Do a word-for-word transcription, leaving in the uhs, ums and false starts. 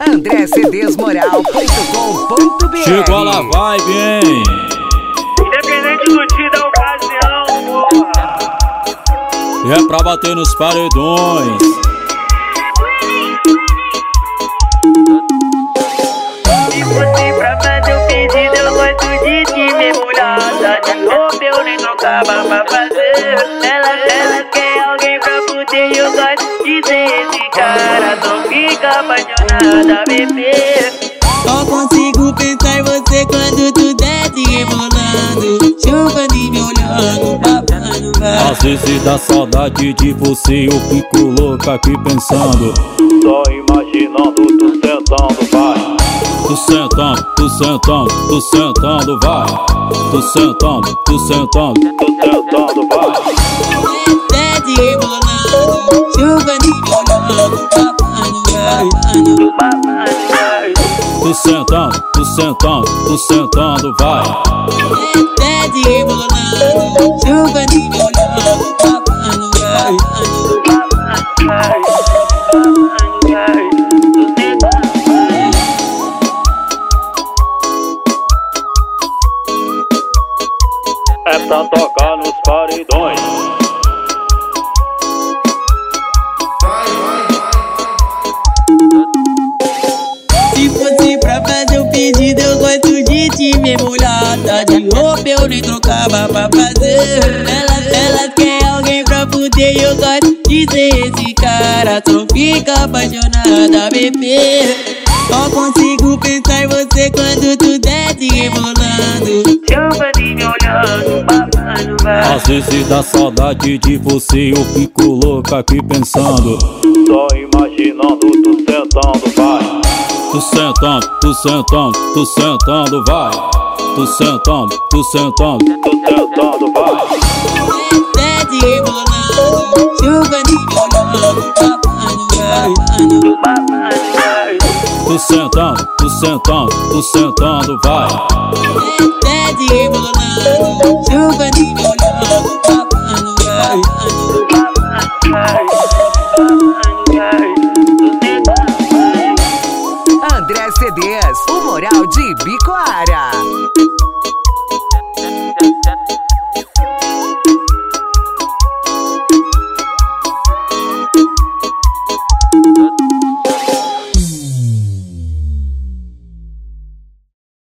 andré c d s moral ponto com ponto b r. Chegou a la vibe, hein? Independente do dia da ocasião, porra. E é pra bater nos paredões. Se fosse pra fazer o pedido, eu gosto de te mergulhada. De roupa eu nem trocava pra fazer. Ela, ela quer alguém pra poder, eu gosto de ser esse cara. Só fica apaixonada, bebê. Só consigo pensar em você quando tu desce rebolando, chupando e me olhando, babando, vai. Às vezes dá saudade de você, eu fico louca aqui pensando. Só imaginando tu sentando, vai. Tu sentando, tu sentando, tu sentando, vai. Tu sentando, tu sentando, Tu sentando, vai. Desce rebolando, chupando e me olhando, babando, vai, babando, vai. tu sentando, tu sentando, tu sentando, vai. Desce rebolando, chupando e me olhando, babando, vai, babando, vai, babando, vai. É pra tocar nos paredões. Se fosse pra fazer o pedido, eu gosto de te mergulhada. De roupa eu nem trocava pra fazer. Ela, ela quer alguém pra poder, eu gosto de ser esse cara. Só fica apaixonada, bebê. Só consigo pensar em você quando tu desce rebolando, Chupando e me olhando, babando, vai. Às vezes dá saudade de você, eu fico louca aqui pensando. Só imaginando tu sentando, vai. Tu sentando, tu sentando, tu sentando, vai. Tu sentando, tu sentando, Tu sentando, vai. desce rebolando, chupando e me olhando, babando, vai, Babando, vai. tu sentando, tu sentando, tu sentando, vai. desce rebolando, chupando e me